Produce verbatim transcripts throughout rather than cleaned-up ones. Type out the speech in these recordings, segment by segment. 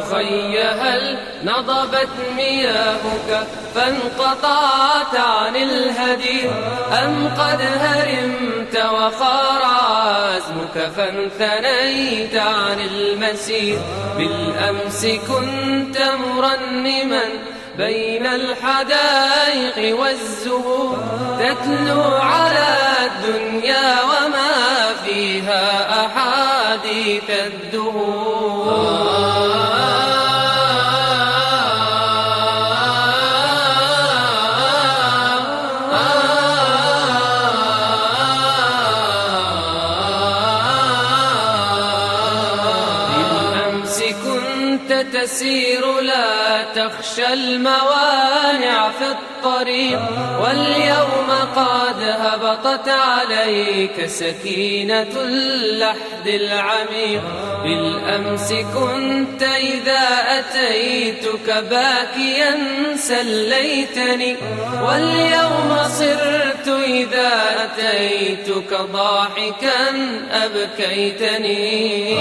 أخي هل نضبت مياهك فانقطعت عن الهدي، أم قد هرمت وخار عزمك فانثنيت عن المسير؟ بالأمس كنت مرنما بين الحدائق والزهور، تتلو على الدنيا وما فيها أحاديث الدهور. تسير لا تخشى الموانع في الطريق، واليوم قد هبطت عليك سكينة اللحد العميق. بالأمس كنت إذا أتيتك باكيا سليتني، واليوم صرت إذا أتيتك ضاحكا أبكيتني.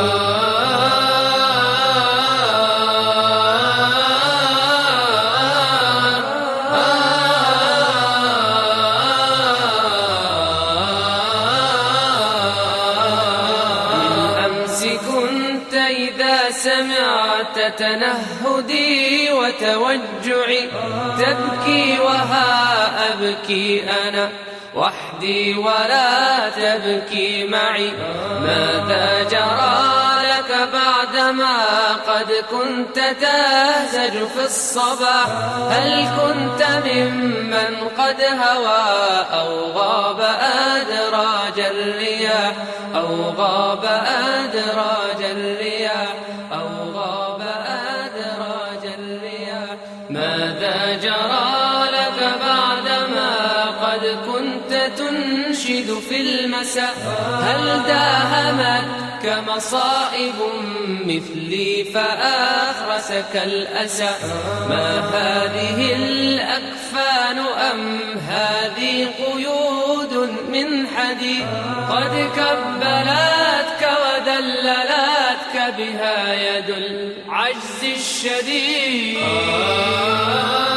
كنت إذا سمعت تنهدي وتوجعي تبكي وها أبكي أنا وحدي ولا تبكي معي. ماذا جرى لك بعدما قد كنت تهزج في الصباح؟ هل كنت ممن قد هوى أو غاب أدراج الرياح، أو غاب أدراج الرياح، أو غاب أدراج الرياح؟ ماذا جرى لك بعدما قد كنت تنشد في المساء؟ هل داهمتك مصائب مثلي فأخرسك الأسى؟ ما هذه الأكفان أم هذه قيود من حديد قد كبلتك ودللتك بها يد العجز الشديد؟